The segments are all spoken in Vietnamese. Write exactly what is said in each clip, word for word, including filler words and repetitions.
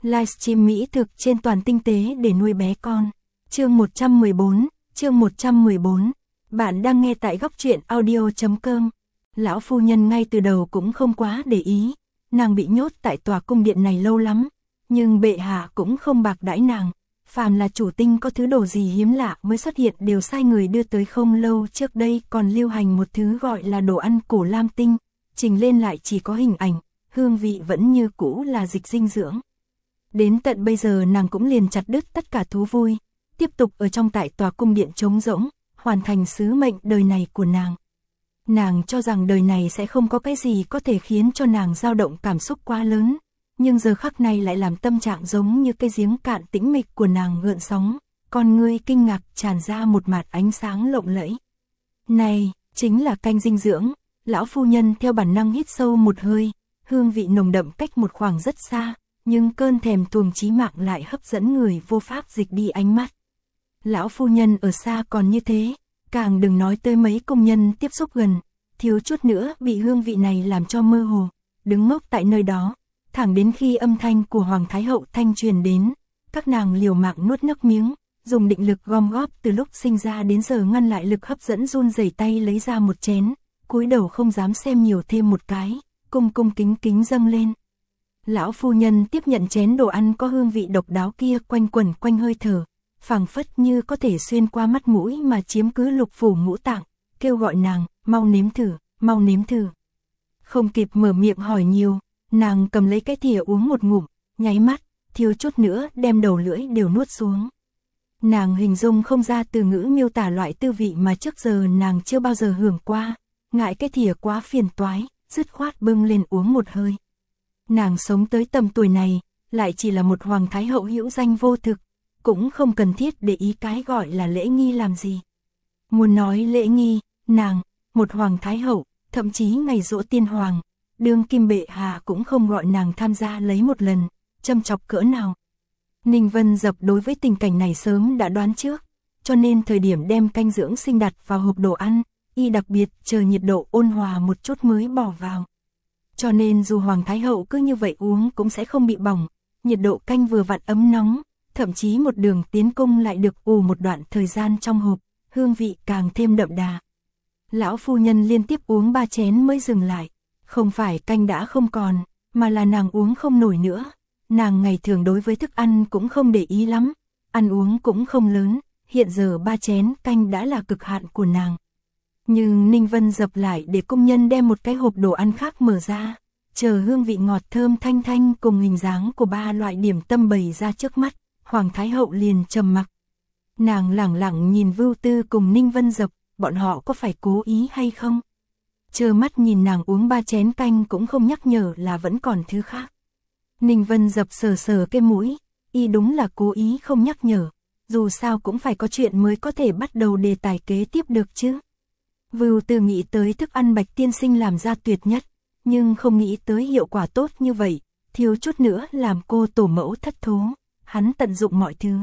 Livestream mỹ thực trên toàn tinh tế để nuôi bé con. Chương một trăm mười bốn, chương một trăm mười bốn. Bạn đang nghe tại góc truyện audio chấm com. Lão phu nhân ngay từ đầu cũng không quá để ý, nàng bị nhốt tại tòa cung điện này lâu lắm, nhưng bệ hạ cũng không bạc đãi nàng. Phàm là chủ tinh có thứ đồ gì hiếm lạ mới xuất hiện đều sai người đưa tới. Không lâu trước đây còn lưu hành một thứ gọi là đồ ăn cổ lam tinh, trình lên lại chỉ có hình ảnh, hương vị vẫn như cũ là dịch dinh dưỡng. Đến tận bây giờ nàng cũng liền chặt đứt tất cả thú vui, tiếp tục ở trong tại tòa cung điện trống rỗng, hoàn thành sứ mệnh đời này của nàng. Nàng cho rằng đời này sẽ không có cái gì có thể khiến cho nàng dao động cảm xúc quá lớn, nhưng giờ khắc này lại làm tâm trạng giống như cái giếng cạn tĩnh mịch của nàng gợn sóng, con ngươi kinh ngạc tràn ra một mạt ánh sáng lộng lẫy. Này, chính là canh dinh dưỡng. Lão phu nhân theo bản năng hít sâu một hơi, hương vị nồng đậm cách một khoảng rất xa, nhưng cơn thèm thuồng chí mạng lại hấp dẫn người vô pháp dịch đi ánh mắt. Lão phu nhân ở xa còn như thế, càng đừng nói tới mấy công nhân tiếp xúc gần, thiếu chút nữa bị hương vị này làm cho mơ hồ, đứng ngốc tại nơi đó, thẳng đến khi âm thanh của Hoàng Thái Hậu thanh truyền đến, các nàng liều mạng nuốt nước miếng, dùng định lực gom góp từ lúc sinh ra đến giờ ngăn lại lực hấp dẫn, run rẩy tay lấy ra một chén, cúi đầu không dám xem nhiều thêm một cái, cung cung kính kính dâng lên. Lão phu nhân tiếp nhận chén đồ ăn có hương vị độc đáo kia, quanh quẩn quanh hơi thở, phảng phất như có thể xuyên qua mắt mũi mà chiếm cứ lục phủ ngũ tạng, kêu gọi nàng, mau nếm thử, mau nếm thử. Không kịp mở miệng hỏi nhiều, nàng cầm lấy cái thìa uống một ngụm, nháy mắt, thiếu chút nữa đem đầu lưỡi đều nuốt xuống. Nàng hình dung không ra từ ngữ miêu tả loại tư vị mà trước giờ nàng chưa bao giờ hưởng qua, ngại cái thìa quá phiền toái, dứt khoát bưng lên uống một hơi. Nàng sống tới tầm tuổi này, lại chỉ là một hoàng thái hậu hữu danh vô thực, cũng không cần thiết để ý cái gọi là lễ nghi làm gì. Muốn nói lễ nghi, nàng, một hoàng thái hậu, thậm chí ngày giỗ tiên hoàng, đương kim bệ hạ cũng không gọi nàng tham gia lấy một lần, châm chọc cỡ nào. Ninh Vân Dập đối với tình cảnh này sớm đã đoán trước, cho nên thời điểm đem canh dưỡng sinh đặt vào hộp đồ ăn, y đặc biệt chờ nhiệt độ ôn hòa một chút mới bỏ vào. Cho nên dù Hoàng Thái Hậu cứ như vậy uống cũng sẽ không bị bỏng, nhiệt độ canh vừa vặn ấm nóng, thậm chí một đường tiến cung lại được ủ một đoạn thời gian trong hộp, hương vị càng thêm đậm đà. Lão phu nhân liên tiếp uống ba chén mới dừng lại, không phải canh đã không còn, mà là nàng uống không nổi nữa. Nàng ngày thường đối với thức ăn cũng không để ý lắm, ăn uống cũng không lớn, hiện giờ ba chén canh đã là cực hạn của nàng. Nhưng Ninh Vân Dập lại để công nhân đem một cái hộp đồ ăn khác mở ra, chờ hương vị ngọt thơm thanh thanh cùng hình dáng của ba loại điểm tâm bày ra trước mắt, Hoàng Thái Hậu liền trầm mặc. Nàng lẳng lặng nhìn Vưu Tư cùng Ninh Vân Dập, bọn họ có phải cố ý hay không? Trơ mắt nhìn nàng uống ba chén canh cũng không nhắc nhở là vẫn còn thứ khác. Ninh Vân Dập sờ sờ cái mũi, y đúng là cố ý không nhắc nhở, dù sao cũng phải có chuyện mới có thể bắt đầu đề tài kế tiếp được chứ. Vưu Tư nghĩ tới thức ăn Bạch tiên sinh làm ra tuyệt nhất, nhưng không nghĩ tới hiệu quả tốt như vậy, thiếu chút nữa làm cô tổ mẫu thất thố, hắn tận dụng mọi thứ.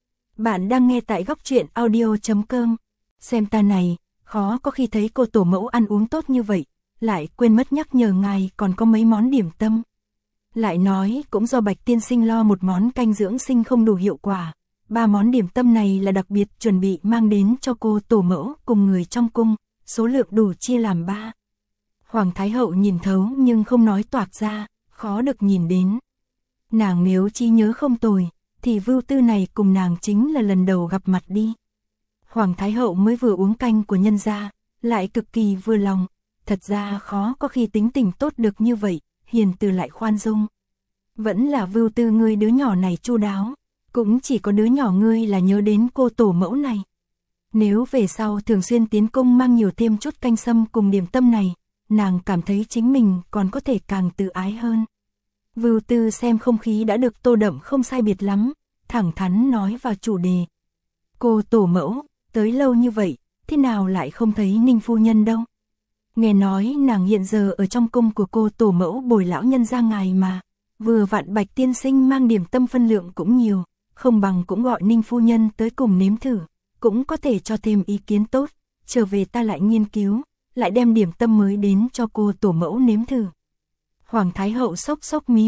Bạn đang nghe tại góc truyện audio chấm com, xem ta này, khó có khi thấy cô tổ mẫu ăn uống tốt như vậy, lại quên mất nhắc nhở ngài còn có mấy món điểm tâm. Lại nói cũng do Bạch tiên sinh lo một món canh dưỡng sinh không đủ hiệu quả, ba món điểm tâm này là đặc biệt chuẩn bị mang đến cho cô tổ mẫu cùng người trong cung, số lượng đủ chia làm ba. Hoàng Thái Hậu nhìn thấu nhưng không nói toạc ra, khó được nhìn đến. Nàng nếu trí nhớ không tồi, thì Vưu Tư này cùng nàng chính là lần đầu gặp mặt đi. Hoàng Thái Hậu mới vừa uống canh của nhân gia, lại cực kỳ vừa lòng, thật ra khó có khi tính tình tốt được như vậy, hiền từ lại khoan dung. Vẫn là Vưu Tư ngươi đứa nhỏ này chu đáo, cũng chỉ có đứa nhỏ ngươi là nhớ đến cô tổ mẫu này. Nếu về sau thường xuyên tiến cung mang nhiều thêm chút canh sâm cùng điểm tâm này, nàng cảm thấy chính mình còn có thể càng tự ái hơn. Vưu Tư xem không khí đã được tô đậm không sai biệt lắm, thẳng thắn nói vào chủ đề. Cô tổ mẫu, tới lâu như vậy, thế nào lại không thấy Ninh phu nhân đâu? Nghe nói nàng hiện giờ ở trong cung của cô tổ mẫu bồi lão nhân ra ngài mà, vừa vặn Bạch tiên sinh mang điểm tâm phân lượng cũng nhiều, không bằng cũng gọi Ninh phu nhân tới cùng nếm thử, cũng có thể cho thêm ý kiến tốt, trở về ta lại nghiên cứu, lại đem điểm tâm mới đến cho cô tổ mẫu nếm thử. Hoàng Thái Hậu sốc sốc mí mắt,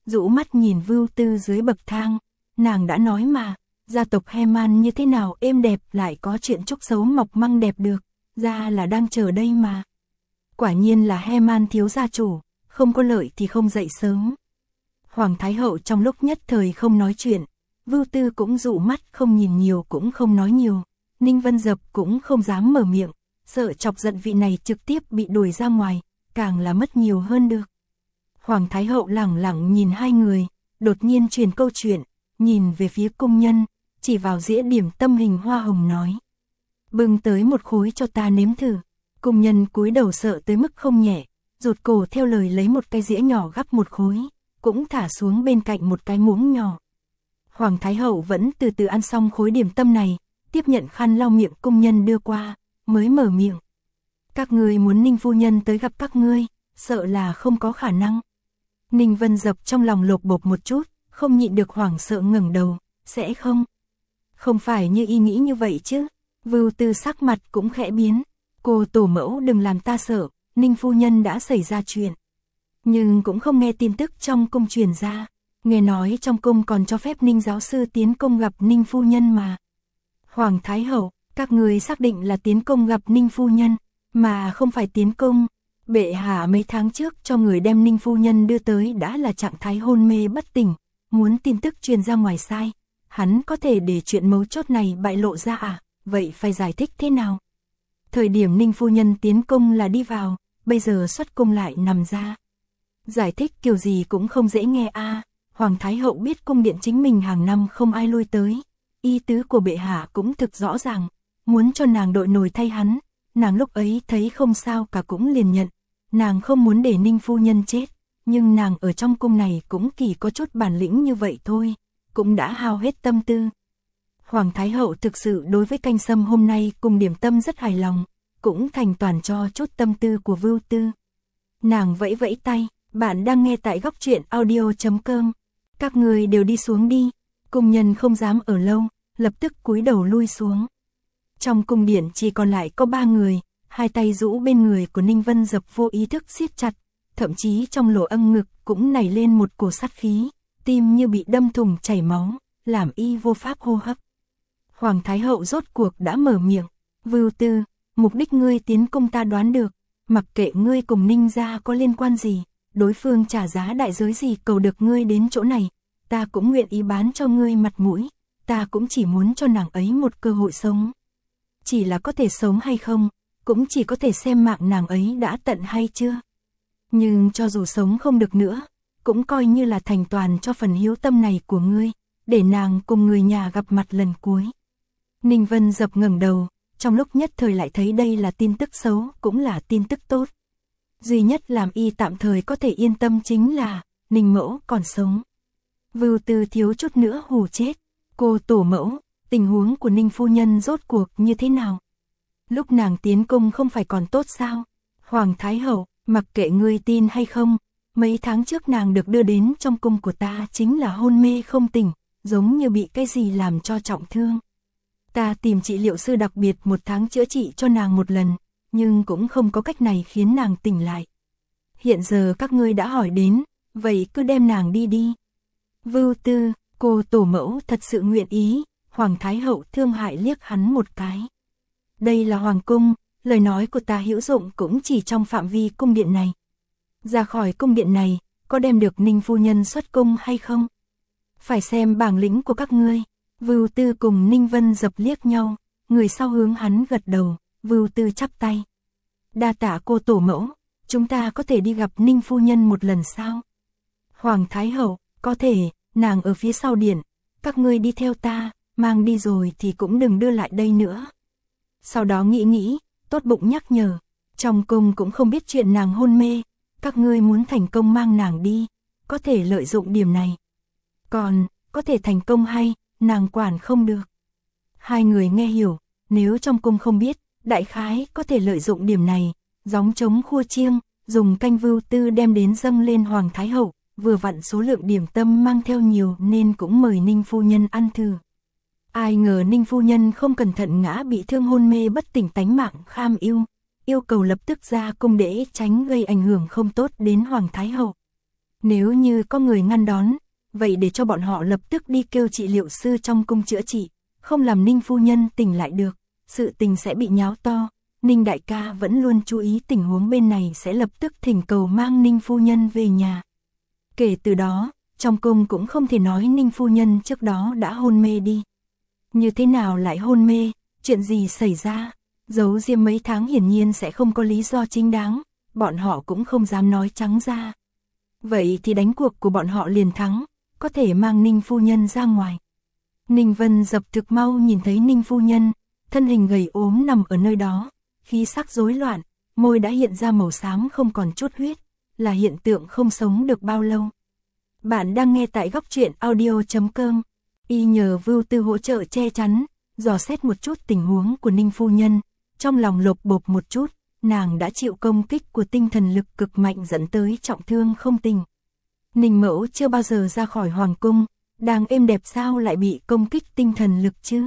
rũ mắt nhìn Vưu Tư dưới bậc thang, nàng đã nói mà, gia tộc Heman như thế nào êm đẹp lại có chuyện chúc xấu mọc măng đẹp được, ra là đang chờ đây mà. Quả nhiên là Heman thiếu gia chủ, không có lợi thì không dậy sớm. Hoàng Thái Hậu trong lúc nhất thời không nói chuyện, Vưu Tư cũng dụ mắt không nhìn nhiều cũng không nói nhiều, Ninh Vân Dập cũng không dám mở miệng, sợ chọc giận vị này trực tiếp bị đuổi ra ngoài, càng là mất nhiều hơn được. Hoàng Thái Hậu lẳng lặng nhìn hai người, đột nhiên truyền câu chuyện, nhìn về phía cung nhân, chỉ vào dĩa điểm tâm hình hoa hồng nói. Bưng tới một khối cho ta nếm thử. Cung nhân cúi đầu sợ tới mức không nhẹ, rụt cổ theo lời lấy một cái dĩa nhỏ gắp một khối, cũng thả xuống bên cạnh một cái muỗng nhỏ. Hoàng Thái Hậu vẫn từ từ ăn xong khối điểm tâm này, tiếp nhận khăn lau miệng cung nhân đưa qua, mới mở miệng. Các ngươi muốn Ninh phu nhân tới gặp các ngươi, sợ là không có khả năng. Ninh Vân Dập trong lòng lột bột một chút, không nhịn được hoảng sợ ngẩng đầu, sẽ không? Không phải như y nghĩ như vậy chứ? Vưu Tư sắc mặt cũng khẽ biến. Cô tổ mẫu đừng làm ta sợ, Ninh phu nhân đã xảy ra chuyện. Nhưng cũng không nghe tin tức trong cung truyền ra. Nghe nói trong cung còn cho phép Ninh giáo sư tiến cung gặp Ninh phu nhân mà. Hoàng Thái Hậu, các người xác định là tiến cung gặp Ninh phu nhân, mà không phải tiến cung. Bệ hạ mấy tháng trước cho người đem Ninh phu nhân đưa tới đã là trạng thái hôn mê bất tỉnh, muốn tin tức truyền ra ngoài sai. Hắn có thể để chuyện mấu chốt này bại lộ ra à, vậy phải giải thích thế nào? Thời điểm Ninh phu nhân tiến cung là đi vào, bây giờ xuất cung lại nằm ra. Giải thích kiểu gì cũng không dễ nghe a. À. Hoàng Thái Hậu biết cung điện chính mình hàng năm không ai lui tới, ý tứ của bệ hạ cũng thực rõ ràng, muốn cho nàng đội nổi thay hắn, nàng lúc ấy thấy không sao cả cũng liền nhận, nàng không muốn để Ninh phu nhân chết, nhưng nàng ở trong cung này cũng chỉ có chút bản lĩnh như vậy thôi, cũng đã hao hết tâm tư. Hoàng Thái Hậu thực sự đối với canh sâm hôm nay cùng điểm tâm rất hài lòng, cũng thành toàn cho chút tâm tư của Vưu Tư. Nàng vẫy vẫy tay, bạn đang nghe tại góc truyện audio chấm com. Các người đều đi xuống đi, cung nhân không dám ở lâu, lập tức cúi đầu lui xuống. Trong cung điện chỉ còn lại có ba người, hai tay rũ bên người của Ninh Vân Dập vô ý thức siết chặt, thậm chí trong lỗ âm ngực cũng nảy lên một cổ sát khí, tim như bị đâm thủng chảy máu, làm y vô pháp hô hấp. Hoàng Thái Hậu rốt cuộc đã mở miệng, Vưu Tư, mục đích ngươi tiến cung ta đoán được, mặc kệ ngươi cùng Ninh gia có liên quan gì, đối phương trả giá đại giới gì cầu được ngươi đến chỗ này, ta cũng nguyện ý bán cho ngươi mặt mũi, ta cũng chỉ muốn cho nàng ấy một cơ hội sống. Chỉ là có thể sống hay không, cũng chỉ có thể xem mạng nàng ấy đã tận hay chưa. Nhưng cho dù sống không được nữa, cũng coi như là thành toàn cho phần hiếu tâm này của ngươi, để nàng cùng người nhà gặp mặt lần cuối. Ninh Vân Dập ngẩng đầu, trong lúc nhất thời lại thấy đây là tin tức xấu, cũng là tin tức tốt. Duy nhất làm y tạm thời có thể yên tâm chính là, Ninh mẫu còn sống. Vưu Tư thiếu chút nữa hù chết. Cô tổ mẫu, tình huống của Ninh phu nhân rốt cuộc như thế nào? Lúc nàng tiến cung không phải còn tốt sao? Hoàng Thái Hậu, mặc kệ ngươi tin hay không, mấy tháng trước nàng được đưa đến trong cung của ta chính là hôn mê không tỉnh, giống như bị cái gì làm cho trọng thương. Ta tìm trị liệu sư đặc biệt một tháng chữa trị cho nàng một lần, nhưng cũng không có cách này khiến nàng tỉnh lại. Hiện giờ các ngươi đã hỏi đến, vậy cứ đem nàng đi đi. Vưu Tư, cô tổ mẫu thật sự nguyện ý, Hoàng Thái Hậu thương hại liếc hắn một cái. Đây là Hoàng cung, lời nói của ta hữu dụng cũng chỉ trong phạm vi cung điện này. Ra khỏi cung điện này, có đem được Ninh phu nhân xuất cung hay không? Phải xem bảng lĩnh của các ngươi. Vưu Tư cùng Ninh Vân Dập liếc nhau, người sau hướng hắn gật đầu, Vưu Tư chắp tay. Đa tạ cô tổ mẫu, chúng ta có thể đi gặp Ninh phu nhân một lần sao? Hoàng Thái Hậu, có thể, nàng ở phía sau điện, các ngươi đi theo ta, mang đi rồi thì cũng đừng đưa lại đây nữa. Sau đó nghĩ nghĩ, tốt bụng nhắc nhở, trong cung cũng không biết chuyện nàng hôn mê, các ngươi muốn thành công mang nàng đi, có thể lợi dụng điểm này. Còn, có thể thành công hay, nàng quản không được. Hai người nghe hiểu, nếu trong cung không biết, đại khái có thể lợi dụng điểm này, gióng trống khua chiêng, dùng canh Vưu Tư đem đến dâng lên Hoàng Thái Hậu, vừa vặn số lượng điểm tâm mang theo nhiều nên cũng mời Ninh phu nhân ăn thử. Ai ngờ Ninh phu nhân không cẩn thận ngã bị thương hôn mê bất tỉnh tánh mạng kham yêu, yêu cầu lập tức ra cung để tránh gây ảnh hưởng không tốt đến Hoàng Thái Hậu. Nếu như có người ngăn đón, vậy để cho bọn họ lập tức đi kêu trị liệu sư trong cung chữa trị, không làm Ninh phu nhân tỉnh lại được, sự tình sẽ bị nháo to. Ninh đại ca vẫn luôn chú ý tình huống bên này, sẽ lập tức thỉnh cầu mang Ninh phu nhân về nhà. Kể từ đó, trong cung cũng không thể nói Ninh phu nhân trước đó đã hôn mê đi. Như thế nào lại hôn mê, chuyện gì xảy ra, giấu diêm mấy tháng hiển nhiên sẽ không có lý do chính đáng, bọn họ cũng không dám nói trắng ra. Vậy thì đánh cuộc của bọn họ liền thắng, có thể mang Ninh phu nhân ra ngoài. Ninh Vân Dập thực mau nhìn thấy Ninh phu nhân, thân hình gầy ốm nằm ở nơi đó, khí sắc rối loạn, môi đã hiện ra màu xám không còn chút huyết, là hiện tượng không sống được bao lâu. Bạn đang nghe tại góc truyện audio chấm com. Y nhờ Vưu Tư hỗ trợ che chắn, dò xét một chút tình huống của Ninh phu nhân, trong lòng lột bột một chút, nàng đã chịu công kích của tinh thần lực cực mạnh dẫn tới trọng thương không tỉnh. Ninh mẫu chưa bao giờ ra khỏi hoàng cung, đang êm đẹp sao lại bị công kích tinh thần lực chứ?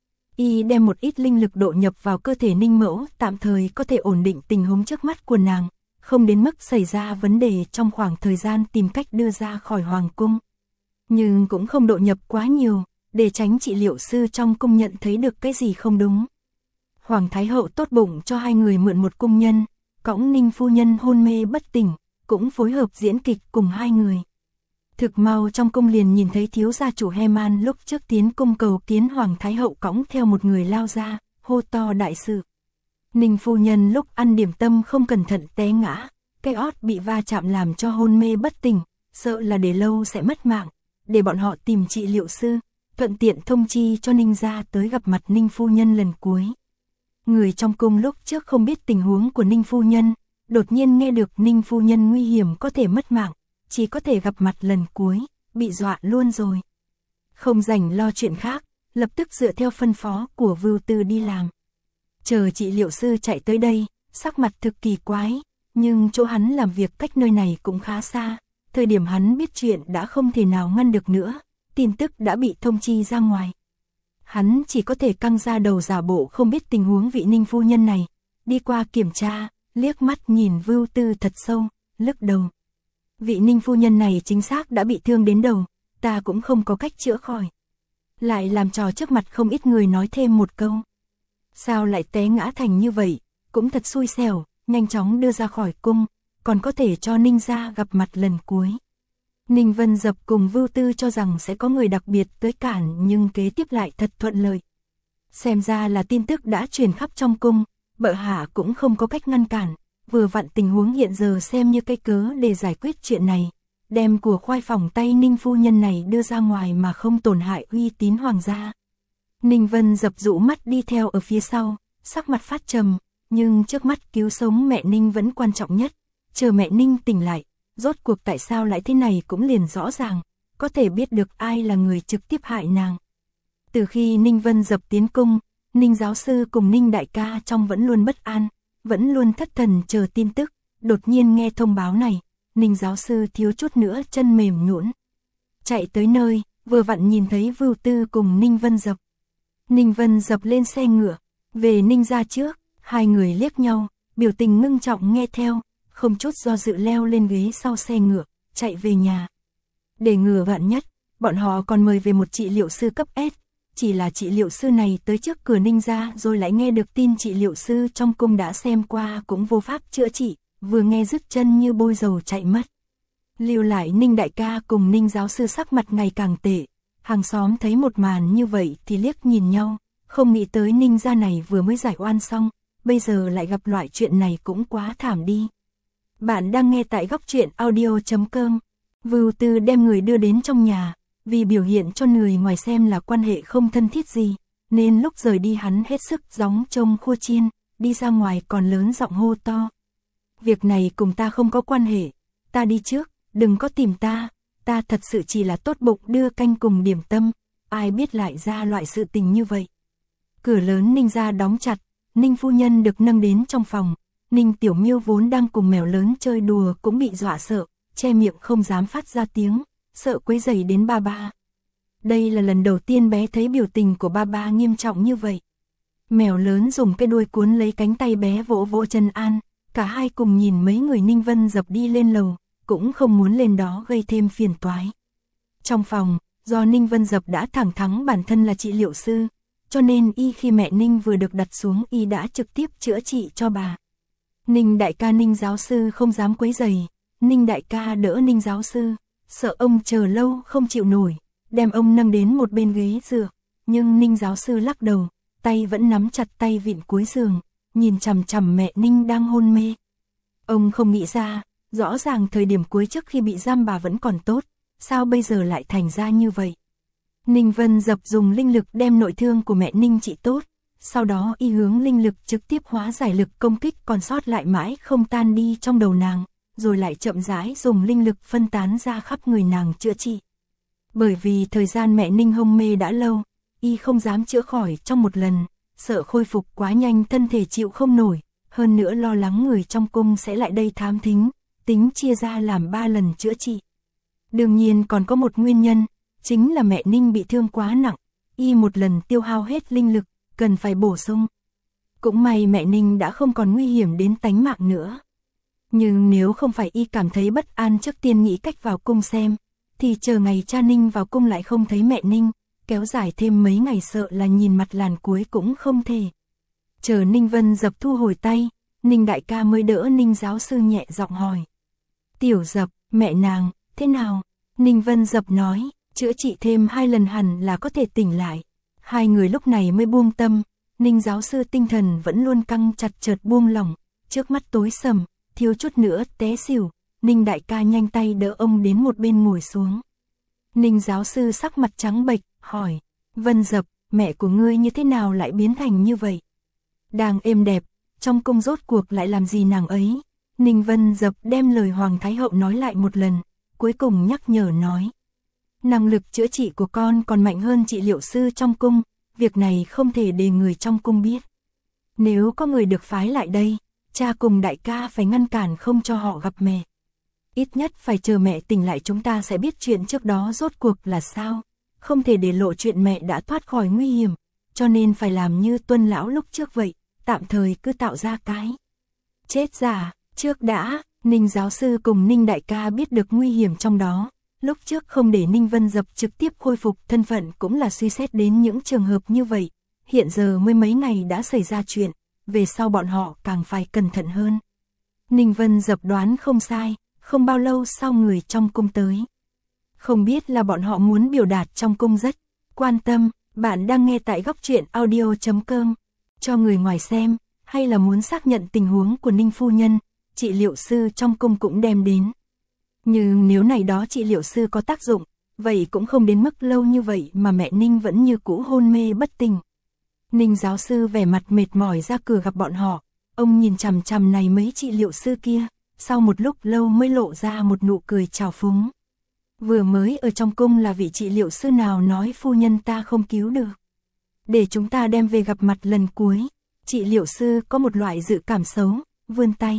Y đem một ít linh lực độ nhập vào cơ thể Ninh mẫu, tạm thời có thể ổn định tình huống trước mắt của nàng, không đến mức xảy ra vấn đề trong khoảng thời gian tìm cách đưa ra khỏi hoàng cung. Nhưng cũng không độ nhập quá nhiều, để tránh trị liệu sư trong cung nhận thấy được cái gì không đúng. Hoàng Thái Hậu tốt bụng cho hai người mượn một cung nhân, cõng Ninh phu nhân hôn mê bất tỉnh, cũng phối hợp diễn kịch cùng hai người. Thực mau trong cung liền nhìn thấy thiếu gia chủ Heman lúc trước tiến cung cầu kiến Hoàng Thái Hậu cõng theo một người lao ra, hô to đại sự. Ninh phu nhân lúc ăn điểm tâm không cẩn thận té ngã, cái ót bị va chạm làm cho hôn mê bất tỉnh, sợ là để lâu sẽ mất mạng, để bọn họ tìm trị liệu sư, thuận tiện thông chi cho Ninh gia tới gặp mặt Ninh phu nhân lần cuối. Người trong cung lúc trước không biết tình huống của Ninh phu nhân, đột nhiên nghe được Ninh phu nhân nguy hiểm có thể mất mạng, chỉ có thể gặp mặt lần cuối, bị dọa luôn rồi. Không rảnh lo chuyện khác, lập tức dựa theo phân phó của Vưu Tư đi làm. Chờ trị liệu sư chạy tới đây, sắc mặt thực kỳ quái, nhưng chỗ hắn làm việc cách nơi này cũng khá xa, thời điểm hắn biết chuyện đã không thể nào ngăn được nữa, tin tức đã bị thông chi ra ngoài. Hắn chỉ có thể căng ra đầu giả bộ không biết tình huống vị Ninh phu nhân này, đi qua kiểm tra, liếc mắt nhìn Vưu Tư thật sâu, lắc đầu. Vị Ninh phu nhân này chính xác đã bị thương đến đầu, ta cũng không có cách chữa khỏi. Lại làm trò trước mặt không ít người nói thêm một câu. Sao lại té ngã thành như vậy, cũng thật xui xẻo, nhanh chóng đưa ra khỏi cung, còn có thể cho Ninh gia gặp mặt lần cuối. Ninh Vân Dập cùng Vưu Tư cho rằng sẽ có người đặc biệt tới cản, nhưng kế tiếp lại thật thuận lợi. Xem ra là tin tức đã truyền khắp trong cung, bợ hạ cũng không có cách ngăn cản, vừa vặn tình huống hiện giờ xem như cái cớ để giải quyết chuyện này, đem của khoai phòng tay Ninh phu nhân này đưa ra ngoài mà không tổn hại uy tín hoàng gia. Ninh Vân Dập rũ mắt đi theo ở phía sau, sắc mặt phát trầm, nhưng trước mắt cứu sống mẹ Ninh vẫn quan trọng nhất, chờ mẹ Ninh tỉnh lại, rốt cuộc tại sao lại thế này cũng liền rõ ràng, có thể biết được ai là người trực tiếp hại nàng. Từ khi Ninh Vân Dập tiến cung, Ninh giáo sư cùng Ninh đại ca trong vẫn luôn bất an, vẫn luôn thất thần chờ tin tức, đột nhiên nghe thông báo này, Ninh giáo sư thiếu chút nữa chân mềm nhũn. Chạy tới nơi, vừa vặn nhìn thấy Vưu Tư cùng Ninh Vân Dập. Ninh Vân Dập lên xe ngựa, về Ninh gia trước, hai người liếc nhau, biểu tình ngưng trọng nghe theo, không chút do dự leo lên ghế sau xe ngựa, chạy về nhà. Để ngừa vạn nhất, bọn họ còn mời về một trị liệu sư cấp S, chỉ là trị liệu sư này tới trước cửa Ninh gia rồi lại nghe được tin trị liệu sư trong cung đã xem qua cũng vô pháp chữa trị, vừa nghe dứt chân như bôi dầu chạy mất. Lưu lại Ninh đại ca cùng Ninh giáo sư sắc mặt ngày càng tệ, hàng xóm thấy một màn như vậy thì liếc nhìn nhau, không nghĩ tới Ninh gia này vừa mới giải oan xong, bây giờ lại gặp loại chuyện này cũng quá thảm đi. Bạn đang nghe tại góc truyện audio chấm com. Vưu Tư đem người đưa đến trong nhà, vì biểu hiện cho người ngoài xem là quan hệ không thân thiết gì, nên lúc rời đi hắn hết sức gióng trông khua chiên, đi ra ngoài còn lớn giọng hô to. Việc này cùng ta không có quan hệ, ta đi trước, đừng có tìm ta, ta thật sự chỉ là tốt bụng đưa canh cùng điểm tâm, ai biết lại ra loại sự tình như vậy. Cửa lớn Ninh gia đóng chặt, Ninh phu nhân được nâng đến trong phòng, Ninh Tiểu Miêu vốn đang cùng mèo lớn chơi đùa cũng bị dọa sợ, che miệng không dám phát ra tiếng, sợ quấy rầy đến ba ba. Đây là lần đầu tiên bé thấy biểu tình của ba ba nghiêm trọng như vậy. Mèo lớn dùng cái đuôi cuốn lấy cánh tay bé vỗ vỗ chân an, cả hai cùng nhìn mấy người Ninh Vân Dập đi lên lầu, cũng không muốn lên đó gây thêm phiền toái. Trong phòng, do Ninh Vân Dập đã thẳng thắn bản thân là trị liệu sư, cho nên y khi mẹ Ninh vừa được đặt xuống y đã trực tiếp chữa trị cho bà. Ninh đại ca Ninh giáo sư không dám quấy rầy, Ninh đại ca đỡ Ninh giáo sư, sợ ông chờ lâu không chịu nổi, đem ông nâng đến một bên ghế dựa, nhưng Ninh giáo sư lắc đầu, tay vẫn nắm chặt tay vịn cuối giường, nhìn chằm chằm mẹ Ninh đang hôn mê. Ông không nghĩ ra, rõ ràng thời điểm cuối trước khi bị giam bà vẫn còn tốt, sao bây giờ lại thành ra như vậy? Ninh Vân Dập dùng linh lực đem nội thương của mẹ Ninh trị tốt, sau đó y hướng linh lực trực tiếp hóa giải lực công kích còn sót lại mãi không tan đi trong đầu nàng, rồi lại chậm rãi dùng linh lực phân tán ra khắp người nàng chữa trị. Bởi vì thời gian mẹ Ninh hôn mê đã lâu, y không dám chữa khỏi trong một lần, sợ khôi phục quá nhanh thân thể chịu không nổi, hơn nữa lo lắng người trong cung sẽ lại đây thám thính, tính chia ra làm ba lần chữa trị. Đương nhiên còn có một nguyên nhân, chính là mẹ Ninh bị thương quá nặng, y một lần tiêu hao hết linh lực, cần phải bổ sung. Cũng may mẹ Ninh đã không còn nguy hiểm đến tánh mạng nữa. Nhưng nếu không phải y cảm thấy bất an trước tiên nghĩ cách vào cung xem, thì chờ ngày cha Ninh vào cung lại không thấy mẹ Ninh, kéo dài thêm mấy ngày sợ là nhìn mặt làn cuối cũng không thể. Chờ Ninh Vân Dập thu hồi tay, Ninh đại ca mới đỡ Ninh giáo sư nhẹ giọng hỏi. Tiểu Dập, mẹ nàng, thế nào? Ninh Vân Dập nói, chữa trị thêm hai lần hẳn là có thể tỉnh lại. Hai người lúc này mới buông tâm, Ninh giáo sư tinh thần vẫn luôn căng chặt chợt buông lỏng, trước mắt tối sầm, thiếu chút nữa té xỉu, Ninh đại ca nhanh tay đỡ ông đến một bên ngồi xuống. Ninh giáo sư sắc mặt trắng bệch, hỏi, Vân Dập, mẹ của ngươi như thế nào lại biến thành như vậy? Đang êm đẹp, trong cung rốt cuộc lại làm gì nàng ấy? Ninh Vân Dập đem lời Hoàng Thái Hậu nói lại một lần, cuối cùng nhắc nhở nói. Năng lực chữa trị của con còn mạnh hơn trị liệu sư trong cung, việc này không thể để người trong cung biết. Nếu có người được phái lại đây, cha cùng đại ca phải ngăn cản không cho họ gặp mẹ. Ít nhất phải chờ mẹ tỉnh lại chúng ta sẽ biết chuyện trước đó rốt cuộc là sao. Không thể để lộ chuyện mẹ đã thoát khỏi nguy hiểm, cho nên phải làm như Tuân lão lúc trước vậy, tạm thời cứ tạo ra cái chết giả. Trước đã, Ninh giáo sư cùng Ninh đại ca biết được nguy hiểm trong đó, lúc trước không để Ninh Vân Dập trực tiếp khôi phục thân phận cũng là suy xét đến những trường hợp như vậy, hiện giờ mới mấy ngày đã xảy ra chuyện, về sau bọn họ càng phải cẩn thận hơn. Ninh Vân Dập đoán không sai, không bao lâu sau người trong cung tới. Không biết là bọn họ muốn biểu đạt trong cung rất quan tâm, bạn đang nghe tại góc truyện audio chấm com, cho người ngoài xem, hay là muốn xác nhận tình huống của Ninh phu nhân, trị liệu sư trong cung cũng đem đến. Nhưng nếu này đó trị liệu sư có tác dụng, vậy cũng không đến mức lâu như vậy mà mẹ Ninh vẫn như cũ hôn mê bất tỉnh. Ninh giáo sư vẻ mặt mệt mỏi ra cửa gặp bọn họ, ông nhìn chằm chằm này mấy trị liệu sư kia, sau một lúc lâu mới lộ ra một nụ cười trào phúng. Vừa mới ở trong cung là vị trị liệu sư nào nói phu nhân ta không cứu được. Để chúng ta đem về gặp mặt lần cuối, trị liệu sư có một loại dự cảm xấu, vươn tay.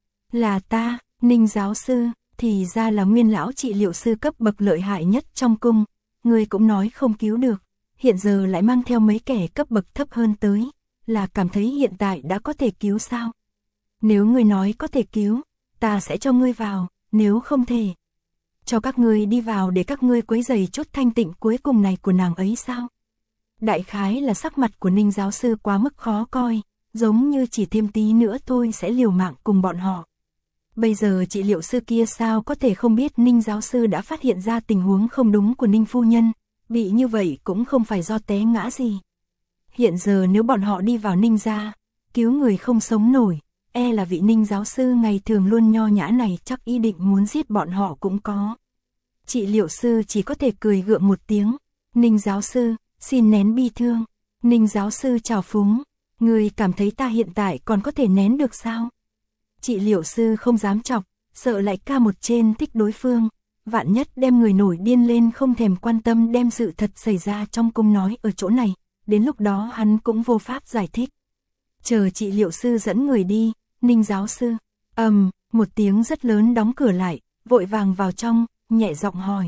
Là ta, Ninh giáo sư, thì ra là nguyên lão trị liệu sư cấp bậc lợi hại nhất trong cung, người cũng nói không cứu được, hiện giờ lại mang theo mấy kẻ cấp bậc thấp hơn tới, là cảm thấy hiện tại đã có thể cứu sao? Nếu ngươi nói có thể cứu, ta sẽ cho ngươi vào, nếu không thể, cho các ngươi đi vào để các ngươi quấy rầy chút thanh tịnh cuối cùng này của nàng ấy sao? Đại khái là sắc mặt của Ninh giáo sư quá mức khó coi, giống như chỉ thêm tí nữa thôi sẽ liều mạng cùng bọn họ. Bây giờ trị liệu sư kia sao có thể không biết Ninh giáo sư đã phát hiện ra tình huống không đúng của Ninh phu nhân, bị như vậy cũng không phải do té ngã gì. Hiện giờ nếu bọn họ đi vào Ninh gia, cứu người không sống nổi, e là vị Ninh giáo sư ngày thường luôn nho nhã này chắc ý định muốn giết bọn họ cũng có. Trị liệu sư chỉ có thể cười gượng một tiếng, Ninh giáo sư, xin nén bi thương. Ninh giáo sư chào phúng, người cảm thấy ta hiện tại còn có thể nén được sao? Trị liệu sư không dám chọc, sợ lại ca một trên thích đối phương, vạn nhất đem người nổi điên lên không thèm quan tâm đem sự thật xảy ra trong cung nói ở chỗ này, đến lúc đó hắn cũng vô pháp giải thích. Chờ trị liệu sư dẫn người đi, Ninh giáo sư, ầm, um, một tiếng rất lớn đóng cửa lại, vội vàng vào trong, nhẹ giọng hỏi.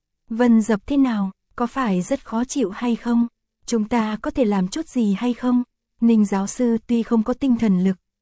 Vân Dập thế nào, có phải rất khó chịu hay không? Chúng ta có thể làm chút gì hay không? Ninh giáo sư tuy không có tinh thần lực,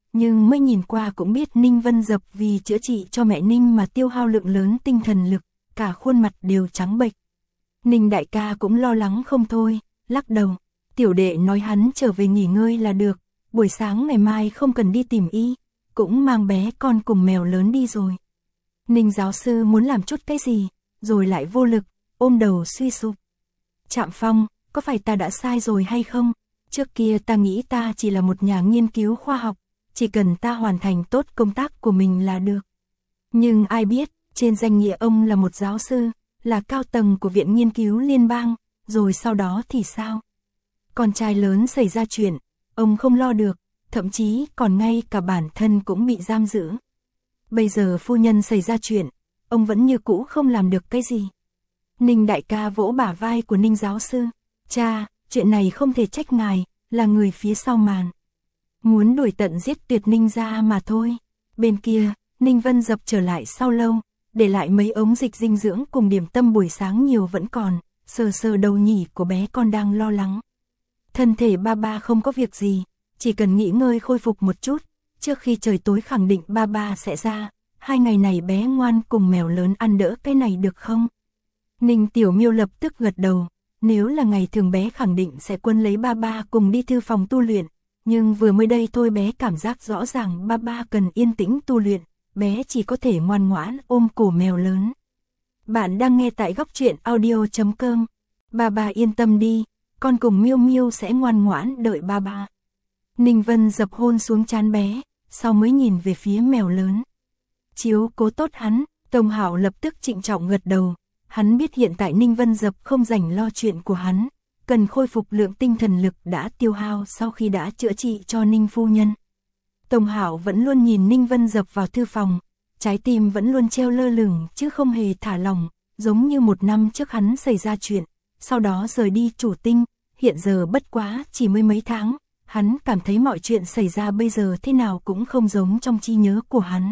nhưng mới nhìn qua cũng biết Ninh Vân Dập vì chữa trị cho mẹ Ninh mà tiêu hao lượng lớn tinh thần lực, cả khuôn mặt đều trắng bệch. Ninh đại ca cũng lo lắng không thôi, lắc đầu, tiểu đệ nói hắn trở về nghỉ ngơi là được, buổi sáng ngày mai không cần đi tìm y, cũng mang bé con cùng mèo lớn đi rồi. Ninh giáo sư muốn làm chút cái gì, rồi lại vô lực, ôm đầu suy sụp. Trạm Phong, có phải ta đã sai rồi hay không? Trước kia ta nghĩ ta chỉ là một nhà nghiên cứu khoa học, chỉ cần ta hoàn thành tốt công tác của mình là được. Nhưng ai biết, trên danh nghĩa ông là một giáo sư, là cao tầng của Viện Nghiên cứu Liên bang, rồi sau đó thì sao? Con trai lớn xảy ra chuyện, ông không lo được, thậm chí còn ngay cả bản thân cũng bị giam giữ. Bây giờ phu nhân xảy ra chuyện, ông vẫn như cũ không làm được cái gì. Ninh đại ca vỗ bả vai của Ninh giáo sư, cha, chuyện này không thể trách ngài, là người phía sau màn. Muốn đuổi tận giết tuyệt Ninh ra mà thôi. Bên kia, Ninh Vân Dập trở lại sau lâu, để lại mấy ống dịch dinh dưỡng cùng điểm tâm buổi sáng nhiều vẫn còn, sờ sờ đầu nhỉ của bé con đang lo lắng. Thân thể ba ba không có việc gì, chỉ cần nghỉ ngơi khôi phục một chút, trước khi trời tối khẳng định ba ba sẽ ra, hai ngày này bé ngoan cùng mèo lớn ăn đỡ cái này được không? Ninh Tiểu Miêu lập tức gật đầu, nếu là ngày thường bé khẳng định sẽ quân lấy ba ba cùng đi thư phòng tu luyện, nhưng vừa mới đây thôi bé cảm giác rõ ràng ba ba cần yên tĩnh tu luyện, bé chỉ có thể ngoan ngoãn ôm cổ mèo lớn. Bạn đang nghe tại góc truyện audio chấm com. Ba ba yên tâm đi, con cùng Miêu Miêu sẽ ngoan ngoãn đợi ba ba. Ninh Vân Dập hôn xuống trán bé, sau mới nhìn về phía mèo lớn. Chiếu cố tốt hắn, Tông Hạo lập tức trịnh trọng gật đầu. Hắn biết hiện tại Ninh Vân Dập không rảnh lo chuyện của hắn, cần khôi phục lượng tinh thần lực đã tiêu hao sau khi đã chữa trị cho Ninh phu nhân. Tông Hạo vẫn luôn nhìn Ninh Vân Dập vào thư phòng, trái tim vẫn luôn treo lơ lửng chứ không hề thả lỏng, giống như một năm trước hắn xảy ra chuyện, sau đó rời đi Chủ Tinh, hiện giờ bất quá chỉ mới mấy tháng, hắn cảm thấy mọi chuyện xảy ra bây giờ thế nào cũng không giống trong trí nhớ của hắn.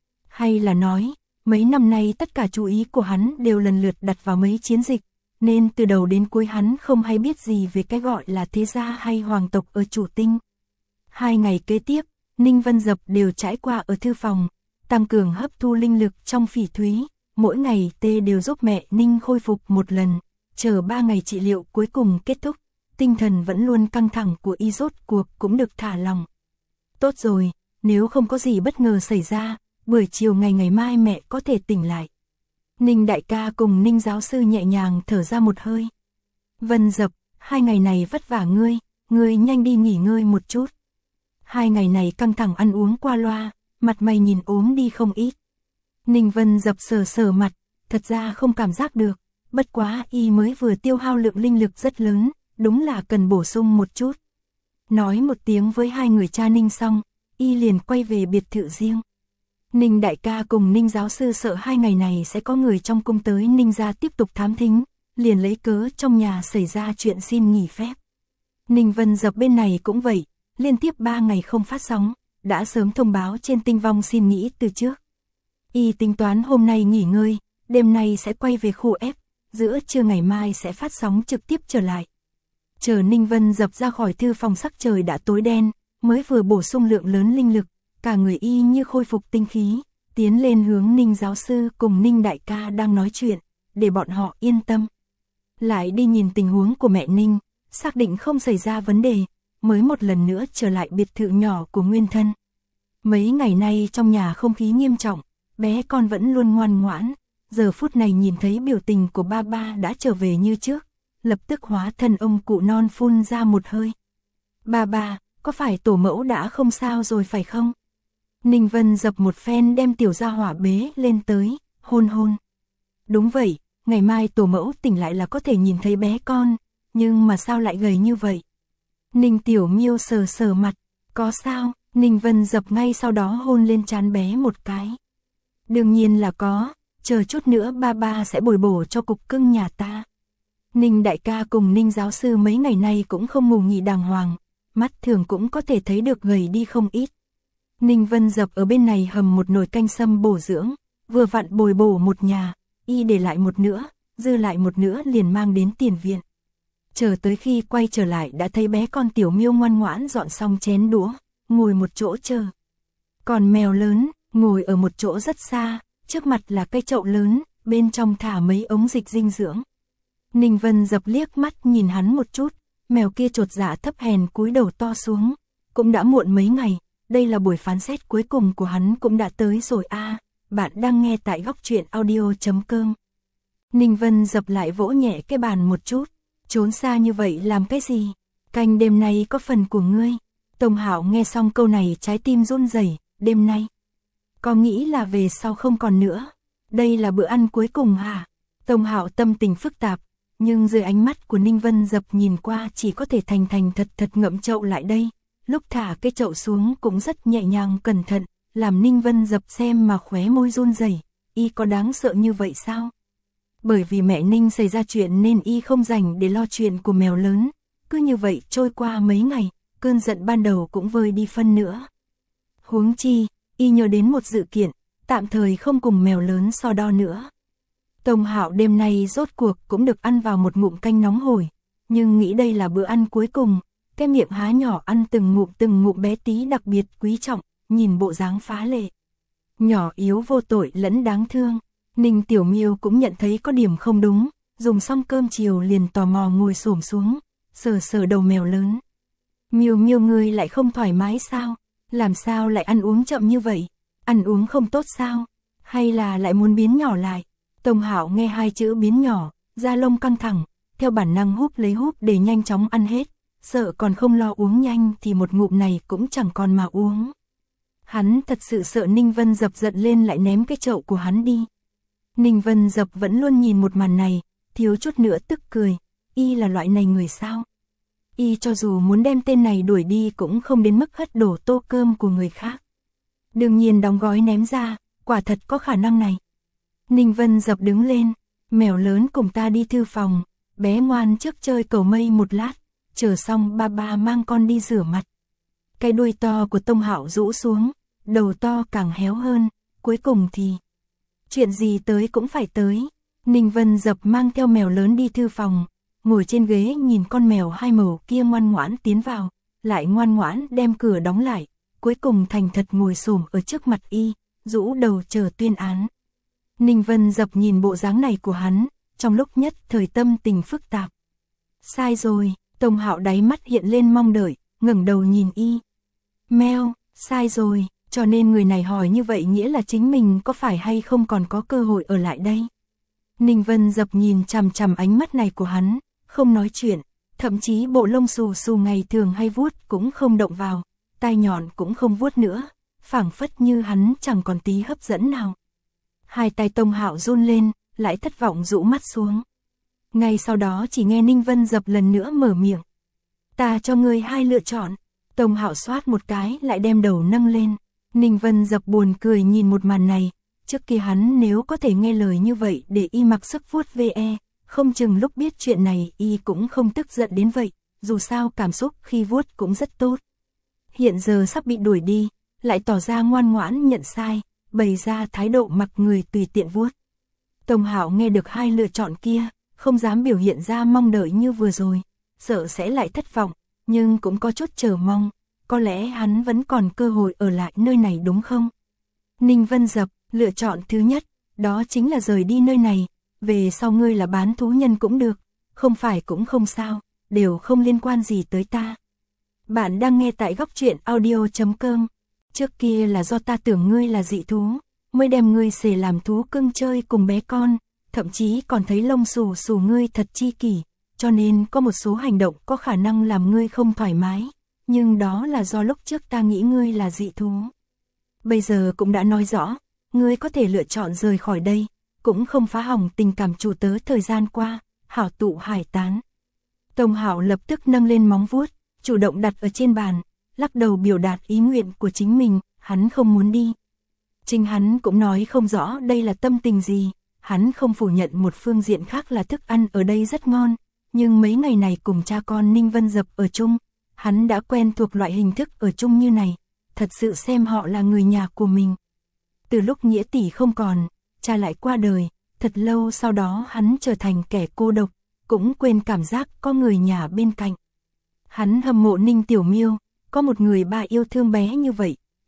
Hay là nói, mấy năm nay tất cả chú ý của hắn đều lần lượt đặt vào mấy chiến dịch, nên từ đầu đến cuối hắn không hay biết gì về cái gọi là thế gia hay hoàng tộc ở Chủ Tinh. Hai ngày kế tiếp, Ninh Vân Dập đều trải qua ở thư phòng, tăng cường hấp thu linh lực trong phỉ thúy, mỗi ngày tê đều giúp mẹ Ninh khôi phục một lần, chờ ba ngày trị liệu cuối cùng kết thúc, tinh thần vẫn luôn căng thẳng của y rốt cuộc cũng được thả lỏng. Tốt rồi, nếu không có gì bất ngờ xảy ra, buổi chiều ngày ngày mai mẹ có thể tỉnh lại. Ninh đại ca cùng Ninh giáo sư nhẹ nhàng thở ra một hơi. Vân Dập, hai ngày này vất vả ngươi, ngươi nhanh đi nghỉ ngơi một chút. Hai ngày này căng thẳng ăn uống qua loa, mặt mày nhìn ốm đi không ít. Ninh Vân Dập sờ sờ mặt, thật ra không cảm giác được, bất quá y mới vừa tiêu hao lượng linh lực rất lớn, đúng là cần bổ sung một chút. Nói một tiếng với hai người cha Ninh xong, y liền quay về biệt thự riêng. Ninh đại ca cùng Ninh giáo sư sợ hai ngày này sẽ có người trong cung tới Ninh gia tiếp tục thám thính, liền lấy cớ trong nhà xảy ra chuyện xin nghỉ phép. Ninh Vân Dập bên này cũng vậy, liên tiếp ba ngày không phát sóng, đã sớm thông báo trên Tinh Vong xin nghỉ từ trước. Y tính toán hôm nay nghỉ ngơi, đêm nay sẽ quay về khu F, giữa trưa ngày mai sẽ phát sóng trực tiếp trở lại. Chờ Ninh Vân Dập ra khỏi thư phòng sắc trời đã tối đen, mới vừa bổ sung lượng lớn linh lực, cả người y như khôi phục tinh khí, tiến lên hướng Ninh giáo sư cùng Ninh đại ca đang nói chuyện, để bọn họ yên tâm. Lại đi nhìn tình huống của mẹ Ninh, xác định không xảy ra vấn đề, mới một lần nữa trở lại biệt thự nhỏ của nguyên thân. Mấy ngày nay trong nhà không khí nghiêm trọng, bé con vẫn luôn ngoan ngoãn, giờ phút này nhìn thấy biểu tình của ba ba đã trở về như trước, lập tức hóa thân ông cụ non phun ra một hơi. Ba ba, có phải tổ mẫu đã không sao rồi phải không? Ninh Vân Dập một phen đem tiểu gia hỏa bế lên tới, hôn hôn. Đúng vậy, ngày mai tổ mẫu tỉnh lại là có thể nhìn thấy bé con, nhưng mà sao lại gầy như vậy? Ninh Tiểu Miêu sờ sờ mặt, có sao? Ninh Vân Dập ngay sau đó hôn lên trán bé một cái. Đương nhiên là có, chờ chút nữa ba ba sẽ bồi bổ cho cục cưng nhà ta. Ninh đại ca cùng Ninh giáo sư mấy ngày nay cũng không ngủ nghỉ đàng hoàng, mắt thường cũng có thể thấy được gầy đi không ít. Ninh Vân Dập ở bên này hầm một nồi canh sâm bổ dưỡng, vừa vặn bồi bổ một nhà, y để lại một nửa, dư lại một nửa liền mang đến tiền viện. Chờ tới khi quay trở lại đã thấy bé con Tiểu Miêu ngoan ngoãn dọn xong chén đũa, ngồi một chỗ chờ. Còn mèo lớn, ngồi ở một chỗ rất xa, trước mặt là cây chậu lớn, bên trong thả mấy ống dịch dinh dưỡng. Ninh Vân Dập liếc mắt nhìn hắn một chút, mèo kia chột dạ thấp hèn cúi đầu to xuống. Cũng đã muộn mấy ngày, đây là buổi phán xét cuối cùng của hắn cũng đã tới rồi a. À, bạn đang nghe tại góc truyện audio chấm com. Ninh Vân Dập lại vỗ nhẹ cái bàn một chút, trốn xa như vậy làm cái gì? Canh đêm nay có phần của ngươi. Tông Hạo nghe xong câu này trái tim run rẩy, đêm nay. Có nghĩ là về sau không còn nữa. Đây là bữa ăn cuối cùng hả? Tông Hạo tâm tình phức tạp, nhưng dưới ánh mắt của Ninh Vân Dập nhìn qua chỉ có thể thành thành thật thật ngậm chậu lại đây. Lúc thả cái chậu xuống cũng rất nhẹ nhàng cẩn thận, làm Ninh Vân Dập xem mà khóe môi run rẩy. Y có đáng sợ như vậy sao? Bởi vì mẹ Ninh xảy ra chuyện nên Y không rảnh để lo chuyện của mèo lớn. Cứ như vậy trôi qua mấy ngày, cơn giận ban đầu cũng vơi đi phân nữa. Huống chi, Y nhớ đến một dự kiện, tạm thời không cùng mèo lớn so đo nữa. Tông Hạo đêm nay rốt cuộc cũng được ăn vào một ngụm canh nóng hổi, nhưng nghĩ đây là bữa ăn cuối cùng, cái miệng há nhỏ ăn từng ngụm từng ngụm bé tí đặc biệt quý trọng, nhìn bộ dáng phá lệ. Nhỏ yếu vô tội lẫn đáng thương, Ninh Tiểu Miêu cũng nhận thấy có điểm không đúng, dùng xong cơm chiều liền tò mò ngồi xổm xuống, sờ sờ đầu mèo lớn. Miêu Miêu ngươi lại không thoải mái sao? Làm sao lại ăn uống chậm như vậy? Ăn uống không tốt sao? Hay là lại muốn biến nhỏ lại? Tông Hạo nghe hai chữ biến nhỏ, da lông căng thẳng, theo bản năng húp lấy húp để nhanh chóng ăn hết, sợ còn không lo uống nhanh thì một ngụm này cũng chẳng còn mà uống. Hắn thật sự sợ Ninh Vân Dập giận lên lại ném cái chậu của hắn đi. Ninh Vân Dập vẫn luôn nhìn một màn này, thiếu chút nữa tức cười, Y là loại này người sao? Y cho dù muốn đem tên này đuổi đi cũng không đến mức hất đổ tô cơm của người khác. Đương nhiên đóng gói ném ra, quả thật có khả năng này. Ninh Vân Dập đứng lên, mèo lớn cùng ta đi thư phòng, bé ngoan trước chơi cầu mây một lát, chờ xong ba ba mang con đi rửa mặt. Cái đuôi to của Tông Hạo rũ xuống, đầu to càng héo hơn, cuối cùng thì... Chuyện gì tới cũng phải tới. Ninh Vân Dập mang theo mèo lớn đi thư phòng, ngồi trên ghế nhìn con mèo hai màu kia ngoan ngoãn tiến vào, lại ngoan ngoãn đem cửa đóng lại, cuối cùng thành thật ngồi xổm ở trước mặt Y, rũ đầu chờ tuyên án. Ninh Vân Dập nhìn bộ dáng này của hắn, trong lúc nhất thời tâm tình phức tạp. Sai rồi, Tông Hạo đáy mắt hiện lên mong đợi, ngẩng đầu nhìn Y. Mèo, sai rồi, cho nên người này hỏi như vậy nghĩa là chính mình có phải hay không còn có cơ hội ở lại đây. Ninh Vân Dập nhìn chằm chằm ánh mắt này của hắn, không nói chuyện, thậm chí bộ lông xù xù ngày thường hay vuốt cũng không động vào, tai nhọn cũng không vuốt nữa, phảng phất như hắn chẳng còn tí hấp dẫn nào. Hai tay Tông Hạo run lên, lại thất vọng rũ mắt xuống. Ngay sau đó chỉ nghe Ninh Vân Dập lần nữa mở miệng. Ta cho ngươi hai lựa chọn. Tông Hạo xoát một cái lại đem đầu nâng lên. Ninh Vân Dập buồn cười nhìn một màn này. Trước kia hắn nếu có thể nghe lời như vậy để Y mặc sức vuốt ve, không chừng lúc biết chuyện này Y cũng không tức giận đến vậy, dù sao cảm xúc khi vuốt cũng rất tốt. Hiện giờ sắp bị đuổi đi, lại tỏ ra ngoan ngoãn nhận sai, bày ra thái độ mặc người tùy tiện vuốt. Tông Hạo nghe được hai lựa chọn kia, không dám biểu hiện ra mong đợi như vừa rồi, sợ sẽ lại thất vọng, nhưng cũng có chút chờ mong, có lẽ hắn vẫn còn cơ hội ở lại nơi này đúng không? Ninh Vân Dập, lựa chọn thứ nhất, đó chính là rời đi nơi này, về sau ngươi là bán thú nhân cũng được, không phải cũng không sao, đều không liên quan gì tới ta. Bạn đang nghe tại góc truyện audio chấm com. Trước kia là do ta tưởng ngươi là dị thú, mới đem ngươi xề làm thú cưng chơi cùng bé con, thậm chí còn thấy lông xù xù ngươi thật chi kỷ, cho nên có một số hành động có khả năng làm ngươi không thoải mái, nhưng đó là do lúc trước ta nghĩ ngươi là dị thú. Bây giờ cũng đã nói rõ, ngươi có thể lựa chọn rời khỏi đây, cũng không phá hỏng tình cảm chủ tớ thời gian qua, hảo tụ hải tán. Tông Hạo lập tức nâng lên móng vuốt, chủ động đặt ở trên bàn, lắc đầu biểu đạt ý nguyện của chính mình, hắn không muốn đi. Chính hắn cũng nói không rõ đây là tâm tình gì, hắn không phủ nhận một phương diện khác là thức ăn ở đây rất ngon, nhưng mấy ngày này cùng cha con Ninh Vân Dập ở chung, hắn đã quen thuộc loại hình thức ở chung như này, thật sự xem họ là người nhà của mình. Từ lúc Nghĩa tỷ không còn, cha lại qua đời, thật lâu sau đó hắn trở thành kẻ cô độc, cũng quên cảm giác có người nhà bên cạnh. Hắn hâm mộ Ninh Tiểu Miêu, có một người ba yêu thương bé như vậy,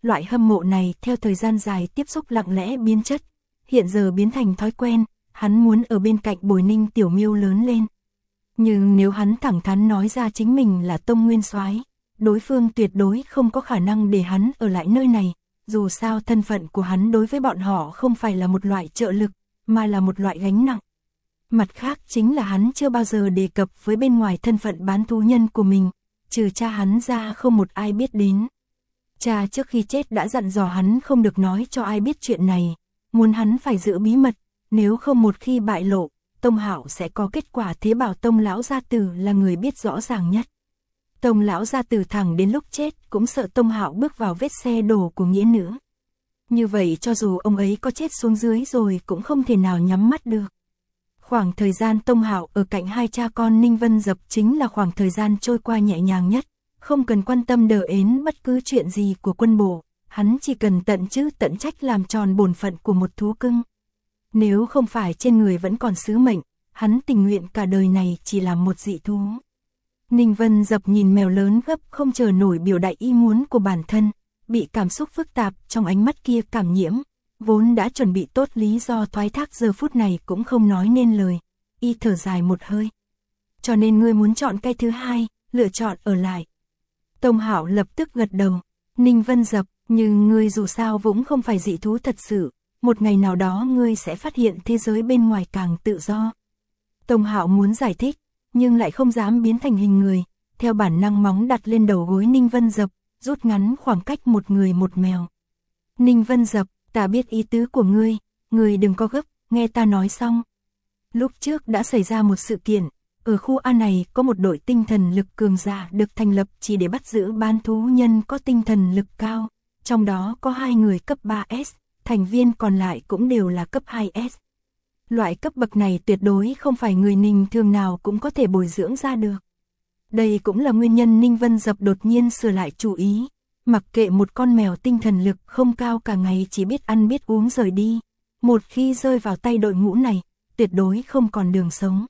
Loại hâm mộ này theo thời gian dài tiếp xúc lặng lẽ biến chất, hiện giờ biến thành thói quen, hắn muốn ở bên cạnh bồi Ninh Tiểu Miêu lớn lên. Nhưng nếu hắn thẳng thắn nói ra chính mình là Tông Nguyên Soái, đối phương tuyệt đối không có khả năng để hắn ở lại nơi này, dù sao thân phận của hắn đối với bọn họ không phải là một loại trợ lực, mà là một loại gánh nặng. Mặt khác chính là hắn chưa bao giờ đề cập với bên ngoài thân phận bán thú nhân của mình, trừ cha hắn ra không một ai biết đến. Cha trước khi chết đã dặn dò hắn không được nói cho ai biết chuyện này, muốn hắn phải giữ bí mật, nếu không một khi bại lộ, Tông Hạo sẽ có kết quả thế bảo Tông lão gia tử là người biết rõ ràng nhất. Tông lão gia tử thẳng đến lúc chết cũng sợ Tông Hạo bước vào vết xe đổ của nghĩa nữ. Như vậy cho dù ông ấy có chết xuống dưới rồi cũng không thể nào nhắm mắt được. Khoảng thời gian Tông Hạo ở cạnh hai cha con Ninh Vân Dập chính là khoảng thời gian trôi qua nhẹ nhàng nhất, không cần quan tâm đờ ến bất cứ chuyện gì của quân bộ, hắn chỉ cần tận chức tận trách làm tròn bổn phận của một thú cưng. Nếu không phải trên người vẫn còn sứ mệnh, hắn tình nguyện cả đời này chỉ làm một dị thú. Ninh Vân Dập nhìn mèo lớn gấp không chờ nổi biểu đại ý muốn của bản thân, bị cảm xúc phức tạp trong ánh mắt kia cảm nhiễm, vốn đã chuẩn bị tốt lý do thoái thác giờ phút này cũng không nói nên lời, y thở dài một hơi. Cho nên ngươi muốn chọn cái thứ hai, lựa chọn ở lại. Tông Hạo lập tức gật đầu, Ninh Vân Dập, nhưng ngươi dù sao cũng không phải dị thú thật sự, một ngày nào đó ngươi sẽ phát hiện thế giới bên ngoài càng tự do. Tông Hạo muốn giải thích, nhưng lại không dám biến thành hình người, theo bản năng móng đặt lên đầu gối Ninh Vân Dập, rút ngắn khoảng cách một người một mèo. Ninh Vân Dập, ta biết ý tứ của ngươi, ngươi đừng có gấp, nghe ta nói xong. Lúc trước đã xảy ra một sự kiện, ở khu A này có một đội tinh thần lực cường giả được thành lập chỉ để bắt giữ bán thú nhân có tinh thần lực cao, trong đó có hai người cấp ba S, thành viên còn lại cũng đều là cấp hai S. Loại cấp bậc này tuyệt đối không phải người Ninh thường nào cũng có thể bồi dưỡng ra được. Đây cũng là nguyên nhân Ninh Vân Dập đột nhiên sửa lại chủ ý, mặc kệ một con mèo tinh thần lực không cao cả ngày chỉ biết ăn biết uống rời đi, một khi rơi vào tay đội ngũ này, tuyệt đối không còn đường sống.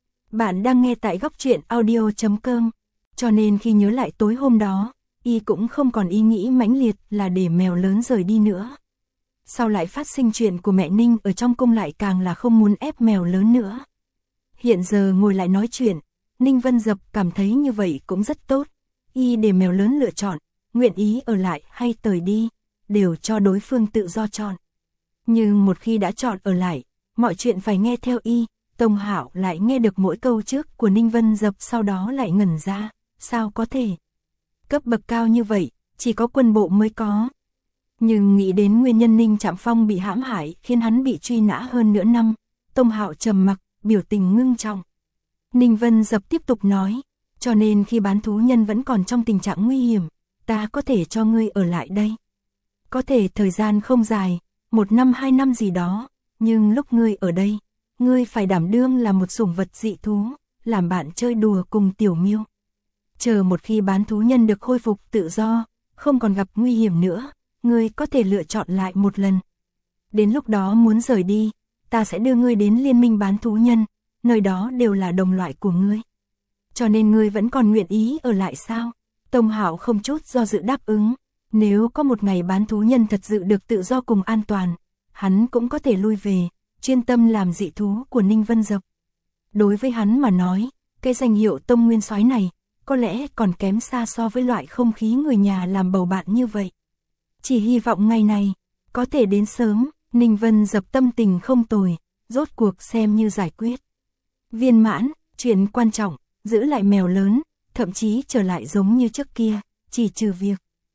Bạn đang nghe tại góc truyện audio chấm com, cho nên khi nhớ lại tối hôm đó, y cũng không còn ý nghĩ mãnh liệt là để mèo lớn rời đi nữa. Sau lại phát sinh chuyện của mẹ Ninh ở trong cung lại càng là không muốn ép mèo lớn nữa. Hiện giờ ngồi lại nói chuyện, Ninh Vân Dập cảm thấy như vậy cũng rất tốt, y để mèo lớn lựa chọn, nguyện ý ở lại hay rời đi, đều cho đối phương tự do chọn. Nhưng một khi đã chọn ở lại, mọi chuyện phải nghe theo y. Tông Hạo lại nghe được mỗi câu trước của Ninh Vân Dập sau đó lại ngẩn ra, sao có thể? Cấp bậc cao như vậy, chỉ có quân bộ mới có. Nhưng nghĩ đến nguyên nhân Ninh Trạm Phong bị hãm hại khiến hắn bị truy nã hơn nửa năm, Tông Hạo trầm mặc, biểu tình ngưng trọng. Ninh Vân Dập tiếp tục nói, cho nên khi bán thú nhân vẫn còn trong tình trạng nguy hiểm, ta có thể cho ngươi ở lại đây. Có thể thời gian không dài, một năm hai năm gì đó, nhưng lúc ngươi ở đây, ngươi phải đảm đương là một sủng vật dị thú, làm bạn chơi đùa cùng Tiểu Miêu. Chờ một khi bán thú nhân được khôi phục tự do, không còn gặp nguy hiểm nữa, ngươi có thể lựa chọn lại một lần. Đến lúc đó muốn rời đi, ta sẽ đưa ngươi đến liên minh bán thú nhân, nơi đó đều là đồng loại của ngươi. Cho nên ngươi vẫn còn nguyện ý ở lại sao? Tông Hạo không chút do dự đáp ứng, nếu có một ngày bán thú nhân thật sự được tự do cùng an toàn, hắn cũng có thể lui về, chuyên tâm làm dị thú của Ninh Vân Dập. Đối với hắn mà nói, cái danh hiệu Tông Nguyên Soái này, có lẽ còn kém xa so với loại không khí người nhà làm bầu bạn như vậy. Chỉ hy vọng ngày này, có thể đến sớm, Ninh Vân Dập tâm tình không tồi, rốt cuộc xem như giải quyết. Viên mãn, chuyện quan trọng, giữ lại mèo lớn, thậm chí trở lại giống như trước kia, chỉ trừ việc.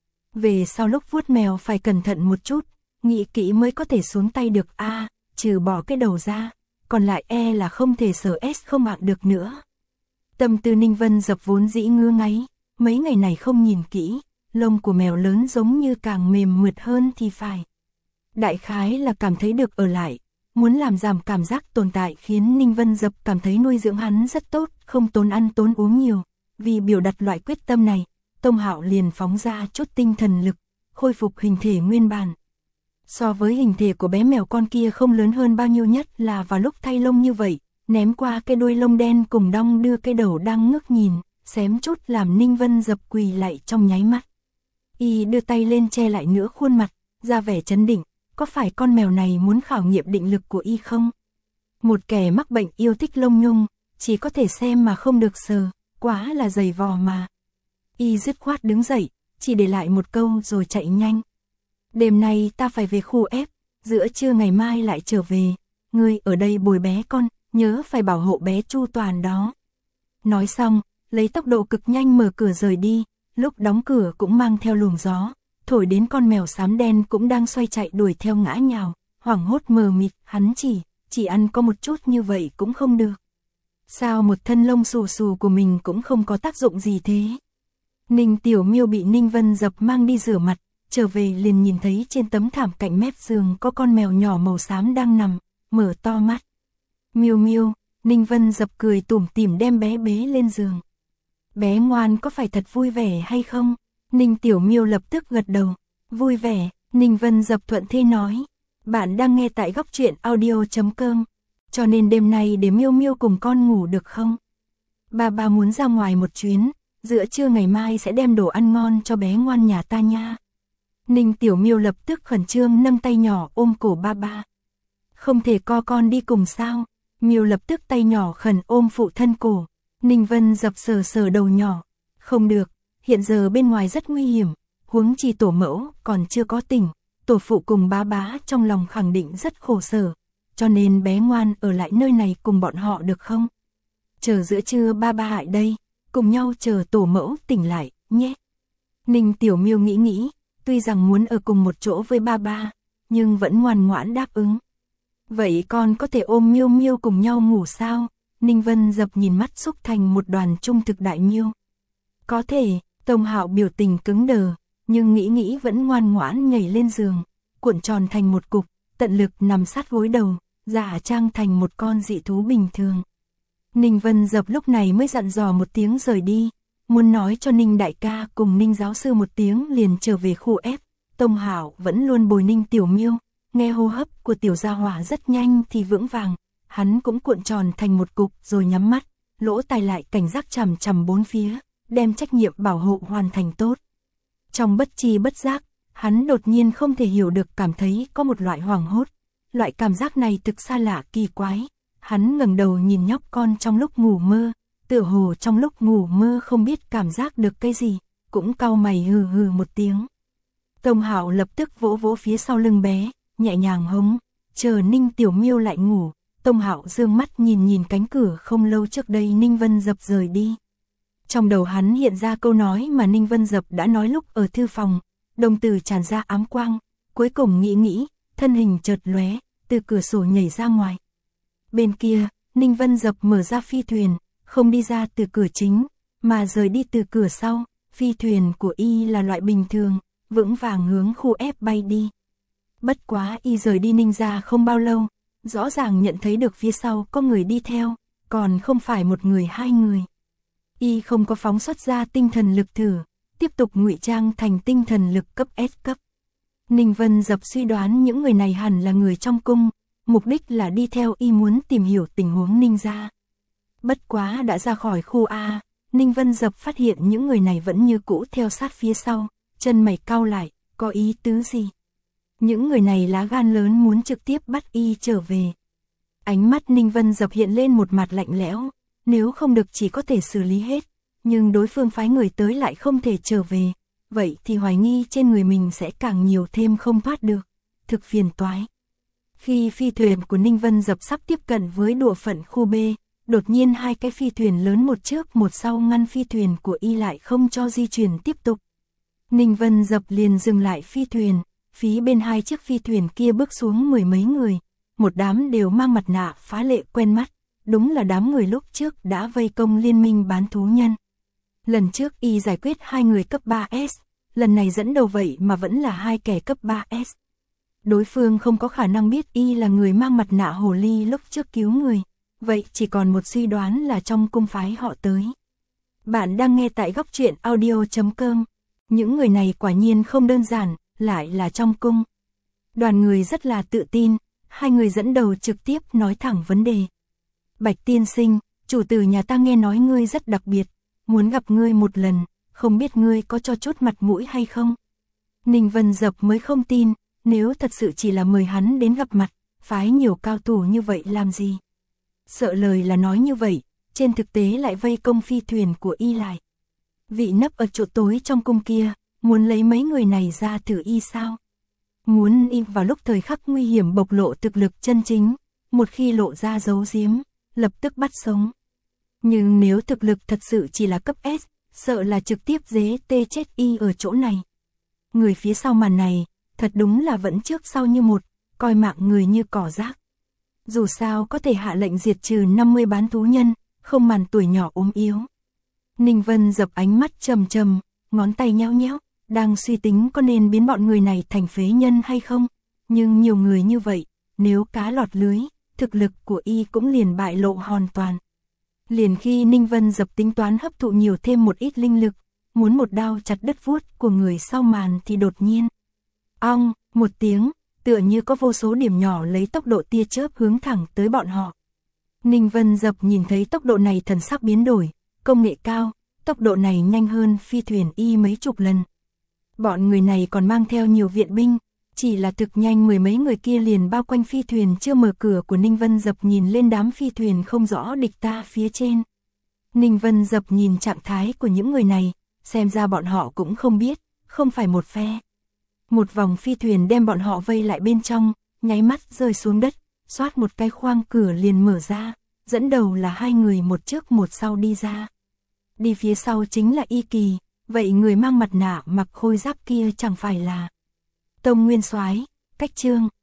Về sau lúc vuốt mèo phải cẩn thận một chút, nghĩ kỹ mới có thể xuống tay được a à, trừ bỏ cái đầu ra, còn lại e là không thể sở S không mạng được nữa. Tâm tư Ninh Vân Dập vốn dĩ ngứa ngáy, mấy ngày này không nhìn kỹ, lông của mèo lớn giống như càng mềm mượt hơn thì phải. Đại khái là cảm thấy được ở lại, muốn làm giảm cảm giác tồn tại khiến Ninh Vân Dập cảm thấy nuôi dưỡng hắn rất tốt, không tốn ăn tốn uống nhiều. Vì biểu đạt loại quyết tâm này, Tông Hạo liền phóng ra chút tinh thần lực, khôi phục hình thể nguyên bản. So với hình thể của bé mèo con kia không lớn hơn bao nhiêu, nhất là vào lúc thay lông như vậy, ném qua cái đuôi lông đen cùng đong đưa cái đầu đang ngước nhìn, xém chút làm Ninh Vân Dập quỳ lạy trong nháy mắt. Y đưa tay lên che lại nửa khuôn mặt, ra vẻ trấn định, có phải con mèo này muốn khảo nghiệm định lực của Y không? Một kẻ mắc bệnh yêu thích lông nhung, chỉ có thể xem mà không được sờ, quá là dày vò mà. Y dứt khoát đứng dậy, chỉ để lại một câu rồi chạy nhanh. Đêm nay ta phải về khu ép, giữa trưa ngày mai lại trở về, ngươi ở đây bồi bé con, nhớ phải bảo hộ bé chu toàn đó. Nói xong, lấy tốc độ cực nhanh mở cửa rời đi, lúc đóng cửa cũng mang theo luồng gió, thổi đến con mèo xám đen cũng đang xoay chạy đuổi theo ngã nhào, hoảng hốt mờ mịt, hắn chỉ, chỉ ăn có một chút như vậy cũng không được. Sao một thân lông xù xù của mình cũng không có tác dụng gì thế? Ninh Tiểu Miêu bị Ninh Vân Dập mang đi rửa mặt, trở về liền nhìn thấy trên tấm thảm cạnh mép giường có con mèo nhỏ màu xám đang nằm, mở to mắt. Miêu Miêu, Ninh Vân Dập cười tủm tỉm đem bé bế lên giường. Bé ngoan có phải thật vui vẻ hay không? Ninh Tiểu Miêu lập tức gật đầu. Vui vẻ, Ninh Vân Dập thuận thế nói. Bạn đang nghe tại góc truyện audio chấm com. Cho nên đêm nay để Miêu Miêu cùng con ngủ được không? Bà bà muốn ra ngoài một chuyến, giữa trưa ngày mai sẽ đem đồ ăn ngon cho bé ngoan nhà ta nha. Ninh Tiểu Miêu lập tức khẩn trương nâng tay nhỏ ôm cổ ba ba. Không thể co con đi cùng sao? Miêu lập tức tay nhỏ khẩn ôm phụ thân cổ. Ninh Vân Dập sờ sờ đầu nhỏ. Không được, hiện giờ bên ngoài rất nguy hiểm, huống chi tổ mẫu còn chưa có tỉnh, tổ phụ cùng bá bá trong lòng khẳng định rất khổ sở, cho nên bé ngoan ở lại nơi này cùng bọn họ được không? Chờ giữa trưa ba ba lại đây, cùng nhau chờ tổ mẫu tỉnh lại, nhé. Ninh Tiểu Miêu nghĩ nghĩ, tuy rằng muốn ở cùng một chỗ với ba ba, nhưng vẫn ngoan ngoãn đáp ứng. Vậy con có thể ôm Miêu Miêu cùng nhau ngủ sao? Ninh Vân Dập nhìn mắt xúc thành một đoàn trung thực đại miêu. Có thể, Tông Hạo biểu tình cứng đờ, nhưng nghĩ nghĩ vẫn ngoan ngoãn nhảy lên giường, cuộn tròn thành một cục, tận lực nằm sát gối đầu, giả trang thành một con dị thú bình thường. Ninh Vân Dập lúc này mới dặn dò một tiếng rời đi, muốn nói cho Ninh đại ca cùng Ninh giáo sư một tiếng liền trở về khu ép. Tông Hạo vẫn luôn bồi Ninh Tiểu Miêu, nghe hô hấp của tiểu gia hỏa rất nhanh thì vững vàng, hắn cũng cuộn tròn thành một cục rồi nhắm mắt, lỗ tai lại cảnh giác chằm chằm bốn phía, đem trách nhiệm bảo hộ hoàn thành tốt. Trong bất tri bất giác, hắn đột nhiên không thể hiểu được cảm thấy có một loại hoảng hốt, loại cảm giác này thực xa lạ kỳ quái. Hắn ngẩng đầu nhìn nhóc con trong lúc ngủ mơ, tựa hồ trong lúc ngủ mơ không biết cảm giác được cái gì, cũng cau mày hừ hừ một tiếng. Tông Hạo lập tức vỗ vỗ phía sau lưng bé, nhẹ nhàng hống, chờ Ninh Tiểu Miêu lại ngủ. Tông Hạo dương mắt nhìn nhìn cánh cửa không lâu trước đây Ninh Vân Dập rời đi. Trong đầu hắn hiện ra câu nói mà Ninh Vân Dập đã nói lúc ở thư phòng, đồng tử tràn ra ám quang, cuối cùng nghĩ nghĩ, thân hình chợt lóe, từ cửa sổ nhảy ra ngoài. Bên kia, Ninh Vân Dập mở ra phi thuyền, không đi ra từ cửa chính, mà rời đi từ cửa sau. Phi thuyền của y là loại bình thường, vững vàng hướng khu ép bay đi. Bất quá y rời đi Ninh gia không bao lâu, rõ ràng nhận thấy được phía sau có người đi theo, còn không phải một người hai người. Y không có phóng xuất ra tinh thần lực thử, tiếp tục ngụy trang thành tinh thần lực cấp S cấp. Ninh Vân Dập suy đoán những người này hẳn là người trong cung, mục đích là đi theo y muốn tìm hiểu tình huống Ninh gia. Bất quá đã ra khỏi khu A, Ninh Vân Dập phát hiện những người này vẫn như cũ theo sát phía sau, chân mày cau lại, có ý tứ gì? Những người này lá gan lớn muốn trực tiếp bắt y trở về. Ánh mắt Ninh Vân Dập hiện lên một mặt lạnh lẽo, nếu không được chỉ có thể xử lý hết, nhưng đối phương phái người tới lại không thể trở về, vậy thì hoài nghi trên người mình sẽ càng nhiều thêm không thoát được, thực phiền toái. Khi phi thuyền của Ninh Vân Dập sắp tiếp cận với địa phận khu B, đột nhiên hai cái phi thuyền lớn một trước một sau ngăn phi thuyền của y lại không cho di chuyển tiếp tục. Ninh Vân Dập liền dừng lại phi thuyền, phía bên hai chiếc phi thuyền kia bước xuống mười mấy người, một đám đều mang mặt nạ phá lệ quen mắt, đúng là đám người lúc trước đã vây công liên minh bán thú nhân. Lần trước y giải quyết hai người cấp ba S, lần này dẫn đầu vậy mà vẫn là hai kẻ cấp ba S. Đối phương không có khả năng biết y là người mang mặt nạ hồ ly lúc trước cứu người, vậy chỉ còn một suy đoán là trong cung phái họ tới. Bạn đang nghe tại góc truyện audio chấm com. Những người này quả nhiên không đơn giản, lại là trong cung. Đoàn người rất là tự tin, hai người dẫn đầu trực tiếp nói thẳng vấn đề. Bạch tiên sinh, chủ tử nhà ta nghe nói ngươi rất đặc biệt, muốn gặp ngươi một lần, không biết ngươi có cho chút mặt mũi hay không? Ninh Vân Dập mới không tin, nếu thật sự chỉ là mời hắn đến gặp mặt, phái nhiều cao thủ như vậy làm gì? Sợ lời là nói như vậy, trên thực tế lại vây công phi thuyền của y lại. Vị nấp ở chỗ tối trong cung kia, muốn lấy mấy người này ra thử y sao? Muốn y vào lúc thời khắc nguy hiểm bộc lộ thực lực chân chính, một khi lộ ra giấu giếm, lập tức bắt sống. Nhưng nếu thực lực thật sự chỉ là cấp S, sợ là trực tiếp dế tê chết y ở chỗ này. Người phía sau màn này, thật đúng là vẫn trước sau như một, coi mạng người như cỏ rác. Dù sao có thể hạ lệnh diệt trừ năm mươi bán thú nhân, không màn tuổi nhỏ ốm yếu. Ninh Vân Dập ánh mắt trầm trầm, ngón tay nhéo nhéo, đang suy tính có nên biến bọn người này thành phế nhân hay không. Nhưng nhiều người như vậy, nếu cá lọt lưới, thực lực của y cũng liền bại lộ hoàn toàn. Liền khi Ninh Vân Dập tính toán hấp thụ nhiều thêm một ít linh lực, muốn một đao chặt đứt vuốt của người sau màn thì đột nhiên. Ong, một tiếng, tựa như có vô số điểm nhỏ lấy tốc độ tia chớp hướng thẳng tới bọn họ. Ninh Vân Dập nhìn thấy tốc độ này thần sắc biến đổi, công nghệ cao, tốc độ này nhanh hơn phi thuyền y mấy chục lần. Bọn người này còn mang theo nhiều viện binh, chỉ là thực nhanh mười mấy người kia liền bao quanh phi thuyền chưa mở cửa của Ninh Vân Dập nhìn lên đám phi thuyền không rõ địch ta phía trên. Ninh Vân Dập nhìn trạng thái của những người này, xem ra bọn họ cũng không biết, không phải một phe. Một vòng phi thuyền đem bọn họ vây lại bên trong, nháy mắt rơi xuống đất, xoát một cái khoang cửa liền mở ra, dẫn đầu là hai người một trước một sau đi ra. Đi phía sau chính là Y Kỳ, vậy người mang mặt nạ mặc khôi giáp kia chẳng phải là Tông Nguyên Soái, Cách Trương.